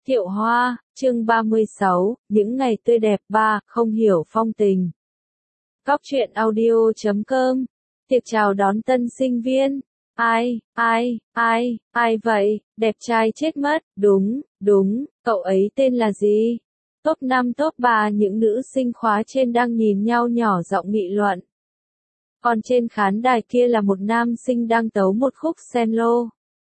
Thiệu Hoa, chương 36, những ngày tươi đẹp 3, không hiểu phong tình. Góc truyện audio.com. Tiệc chào đón tân sinh viên. Ai vậy, đẹp trai chết mất, đúng, cậu ấy tên là gì? Top 5 top 3 những nữ sinh khóa trên đang nhìn nhau nhỏ giọng nghị luận. Còn trên khán đài kia là một nam sinh đang tấu một khúc cello.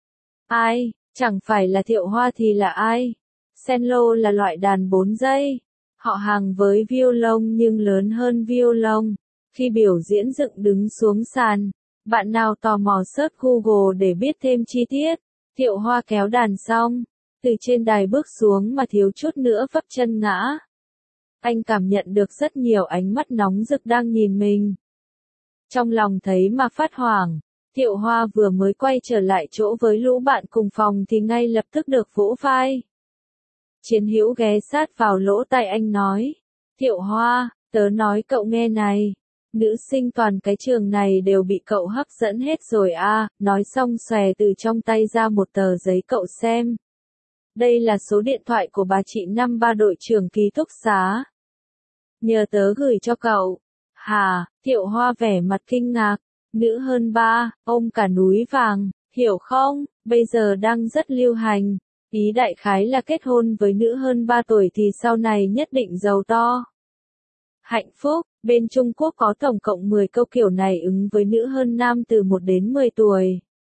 Ai, chẳng phải là Thiệu Hoa thì là ai? Cello là loại đàn 4 dây, họ hàng với violon nhưng lớn hơn violon. Khi biểu diễn dựng đứng xuống sàn, bạn nào tò mò search Google để biết thêm chi tiết. Thiệu Hoa kéo đàn xong, từ trên đài bước xuống mà thiếu chút nữa vấp chân ngã. Anh cảm nhận được rất nhiều ánh mắt nóng rực đang nhìn mình. Trong lòng thấy mà phát hoảng, Thiệu Hoa vừa mới quay trở lại chỗ với lũ bạn cùng phòng thì ngay lập tức được vỗ vai. Chiến hữu ghé sát vào lỗ tai anh nói, Thiệu Hoa, tớ nói cậu nghe này, nữ sinh toàn cái trường này đều bị cậu hấp dẫn hết rồi à, nói xong xòe từ trong tay ra một tờ giấy cậu xem. Đây là số điện thoại của bà chị năm ba đội trưởng ký túc xá. Nhờ tớ gửi cho cậu. Hà, Thiệu Hoa vẻ mặt kinh ngạc, nữ hơn ba, ôm cả núi vàng, hiểu không, bây giờ đang rất lưu hành. Ý đại khái là kết hôn với nữ hơn 3 tuổi thì sau này nhất định giàu to. Hạnh phúc, bên Trung Quốc có tổng cộng 10 câu kiểu này ứng với nữ hơn nam từ 1 đến 10 tuổi.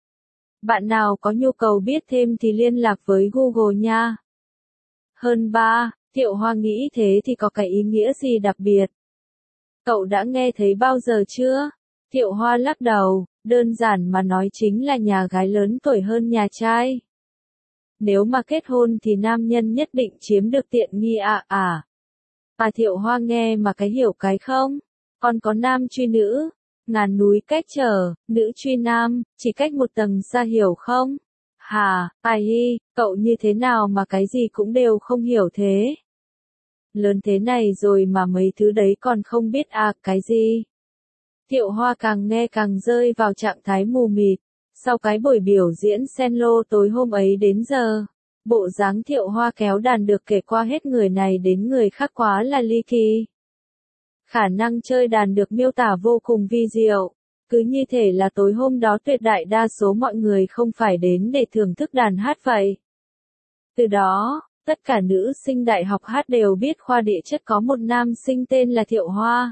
Bạn nào có nhu cầu biết thêm thì liên lạc với Google nha. Hơn 3, Thiệu Hoa nghĩ thế thì có cái ý nghĩa gì đặc biệt? Cậu đã nghe thấy bao giờ chưa? Thiệu Hoa lắc đầu, đơn giản mà nói chính là nhà gái lớn tuổi hơn nhà trai. Nếu mà kết hôn thì nam nhân nhất định chiếm được tiện nghi à. Thiệu Hoa nghe mà cái hiểu cái không? Còn có nam truy nữ, ngàn núi cách trở, nữ truy nam, chỉ cách một tầng xa hiểu không? Hà, cậu như thế nào mà cái gì cũng đều không hiểu thế? Lớn thế này rồi mà mấy thứ đấy còn không biết cái gì? Thiệu Hoa càng nghe càng rơi vào trạng thái mù mịt. Sau cái buổi biểu diễn cello tối hôm ấy đến giờ, bộ dáng Thiệu Hoa kéo đàn được kể qua hết người này đến người khác quá là ly kỳ. Khả năng chơi đàn được miêu tả vô cùng vi diệu, cứ như thể là tối hôm đó tuyệt đại đa số mọi người không phải đến để thưởng thức đàn hát vậy. Từ đó, tất cả nữ sinh đại học hát đều biết khoa địa chất có một nam sinh tên là Thiệu Hoa.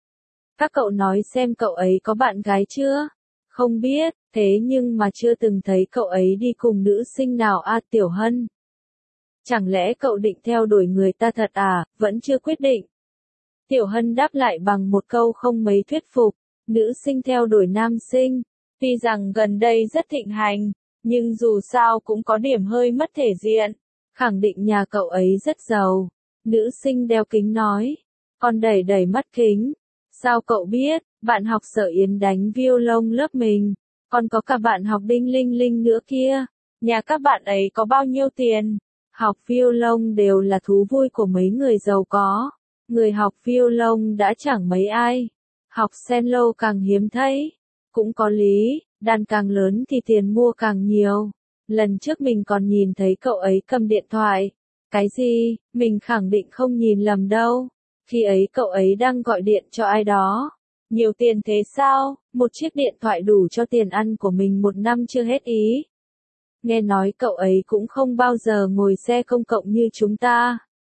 Các cậu nói xem cậu ấy có bạn gái chưa? Không biết, thế nhưng mà chưa từng thấy cậu ấy đi cùng nữ sinh nào Tiểu Hân. Chẳng lẽ cậu định theo đuổi người ta thật vẫn chưa quyết định. Tiểu Hân đáp lại bằng một câu không mấy thuyết phục, nữ sinh theo đuổi nam sinh, tuy rằng gần đây rất thịnh hành, nhưng dù sao cũng có điểm hơi mất thể diện, khẳng định nhà cậu ấy rất giàu. Nữ sinh đeo kính nói, còn đẩy mắt kính. Sao cậu biết, bạn học Sở Yến đánh violon lớp mình, còn có cả bạn học Đinh Linh Linh nữa kia. Nhà các bạn ấy có bao nhiêu tiền? Học violon đều là thú vui của mấy người giàu có. Người học violon đã chẳng mấy ai. Học cello càng hiếm thấy. Cũng có lý, đàn càng lớn thì tiền mua càng nhiều. Lần trước mình còn nhìn thấy cậu ấy cầm điện thoại. Cái gì, mình khẳng định không nhìn lầm đâu. Khi ấy cậu ấy đang gọi điện cho ai đó. Nhiều tiền thế sao, một chiếc điện thoại đủ cho tiền ăn của mình một năm chưa hết ý. Nghe nói cậu ấy cũng không bao giờ ngồi xe công cộng như chúng ta.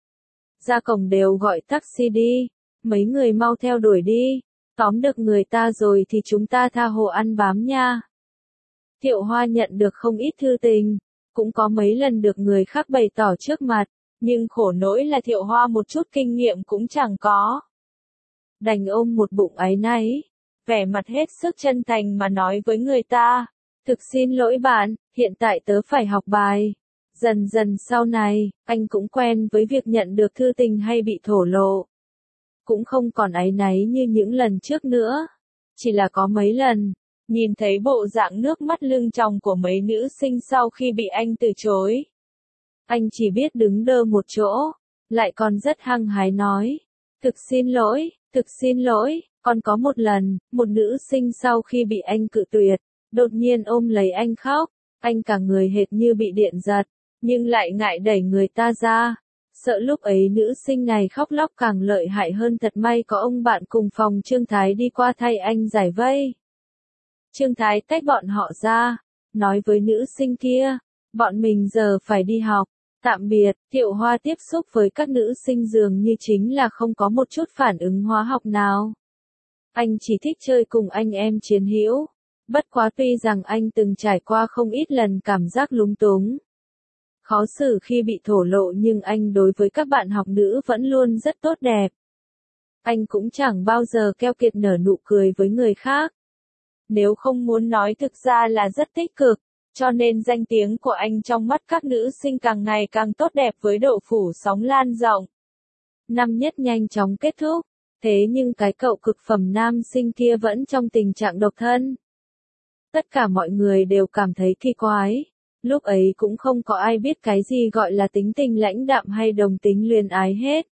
Ra cổng đều gọi taxi đi, mấy người mau theo đuổi đi, tóm được người ta rồi thì chúng ta tha hồ ăn bám nha. Thiệu Hoa nhận được không ít thư tình, cũng có mấy lần được người khác bày tỏ trước mặt. Nhưng khổ nỗi là Thiệu Hoa một chút kinh nghiệm cũng chẳng có. Đành ôm một bụng áy náy, vẻ mặt hết sức chân thành mà nói với người ta. Thực xin lỗi bạn, hiện tại tớ phải học bài. Dần dần sau này, anh cũng quen với việc nhận được thư tình hay bị thổ lộ. Cũng không còn áy náy như những lần trước nữa. Chỉ là có mấy lần, nhìn thấy bộ dạng nước mắt lưng tròng của mấy nữ sinh sau khi bị anh từ chối. Anh chỉ biết đứng đơ một chỗ, lại còn rất hăng hái nói. Thực xin lỗi, còn có một lần, một nữ sinh sau khi bị anh cự tuyệt, đột nhiên ôm lấy anh khóc, anh cả người hệt như bị điện giật, nhưng lại ngại đẩy người ta ra. Sợ lúc ấy nữ sinh này khóc lóc càng lợi hại hơn, thật may có ông bạn cùng phòng Trương Thái đi qua thay anh giải vây. Trương Thái tách bọn họ ra, nói với nữ sinh kia, bọn mình giờ phải đi học, tạm biệt. Thiệu Hoa tiếp xúc với các nữ sinh dường như chính là không có một chút phản ứng hóa học nào. Anh chỉ thích chơi cùng anh em chiến hữu, bất quá tuy rằng anh từng trải qua không ít lần cảm giác lúng túng, khó xử khi bị thổ lộ, nhưng anh đối với các bạn học nữ vẫn luôn rất tốt đẹp. Anh cũng chẳng bao giờ keo kiệt nở nụ cười với người khác. Nếu không muốn nói thực ra là rất tích cực, cho nên danh tiếng của anh trong mắt các nữ sinh càng ngày càng tốt đẹp với độ phủ sóng lan rộng. Năm nhất nhanh chóng kết thúc, thế nhưng cái cậu cực phẩm nam sinh kia vẫn trong tình trạng độc thân. Tất cả mọi người đều cảm thấy kỳ quái. Lúc ấy cũng không có ai biết cái gì gọi là tính tình lãnh đạm hay đồng tính luyến ái hết.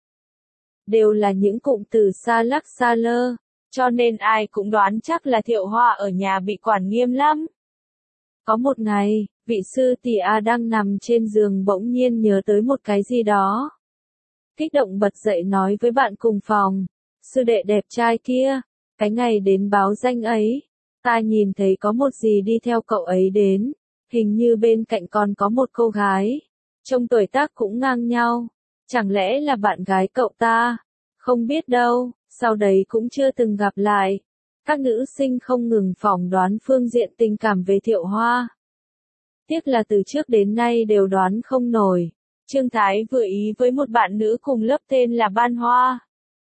Đều là những cụm từ xa lắc xa lơ, cho nên ai cũng đoán chắc là Thiệu Hoa ở nhà bị quản nghiêm lắm. Có một ngày, vị sư tỷ A đang nằm trên giường bỗng nhiên nhớ tới một cái gì đó. Kích động bật dậy nói với bạn cùng phòng, sư đệ đẹp trai kia, cái ngày đến báo danh ấy, ta nhìn thấy có một gì đi theo cậu ấy đến. Hình như bên cạnh còn có một cô gái, trông tuổi tác cũng ngang nhau, chẳng lẽ là bạn gái cậu ta? Không biết đâu, sau đấy cũng chưa từng gặp lại. Các nữ sinh không ngừng phỏng đoán phương diện tình cảm về Thiệu Hoa. Tiếc là từ trước đến nay đều đoán không nổi. Trương Thái vừa ý với một bạn nữ cùng lớp tên là Ban Hoa.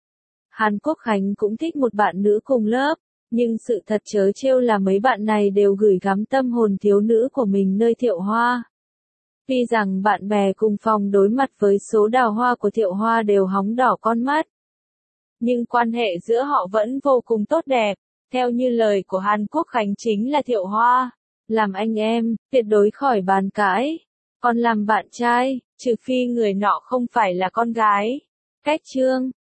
Hàn Quốc Khánh cũng thích một bạn nữ cùng lớp. Nhưng sự thật trớ trêu là mấy bạn này đều gửi gắm tâm hồn thiếu nữ của mình nơi Thiệu Hoa. Tuy rằng bạn bè cùng phòng đối mặt với số đào hoa của Thiệu Hoa đều hóng đỏ con mắt, nhưng quan hệ giữa họ vẫn vô cùng tốt đẹp. Theo như lời của Hàn Quốc Khánh chính là Thiệu Hoa, làm anh em, tuyệt đối khỏi bàn cãi. Còn làm bạn trai, trừ phi người nọ không phải là con gái. Cách chương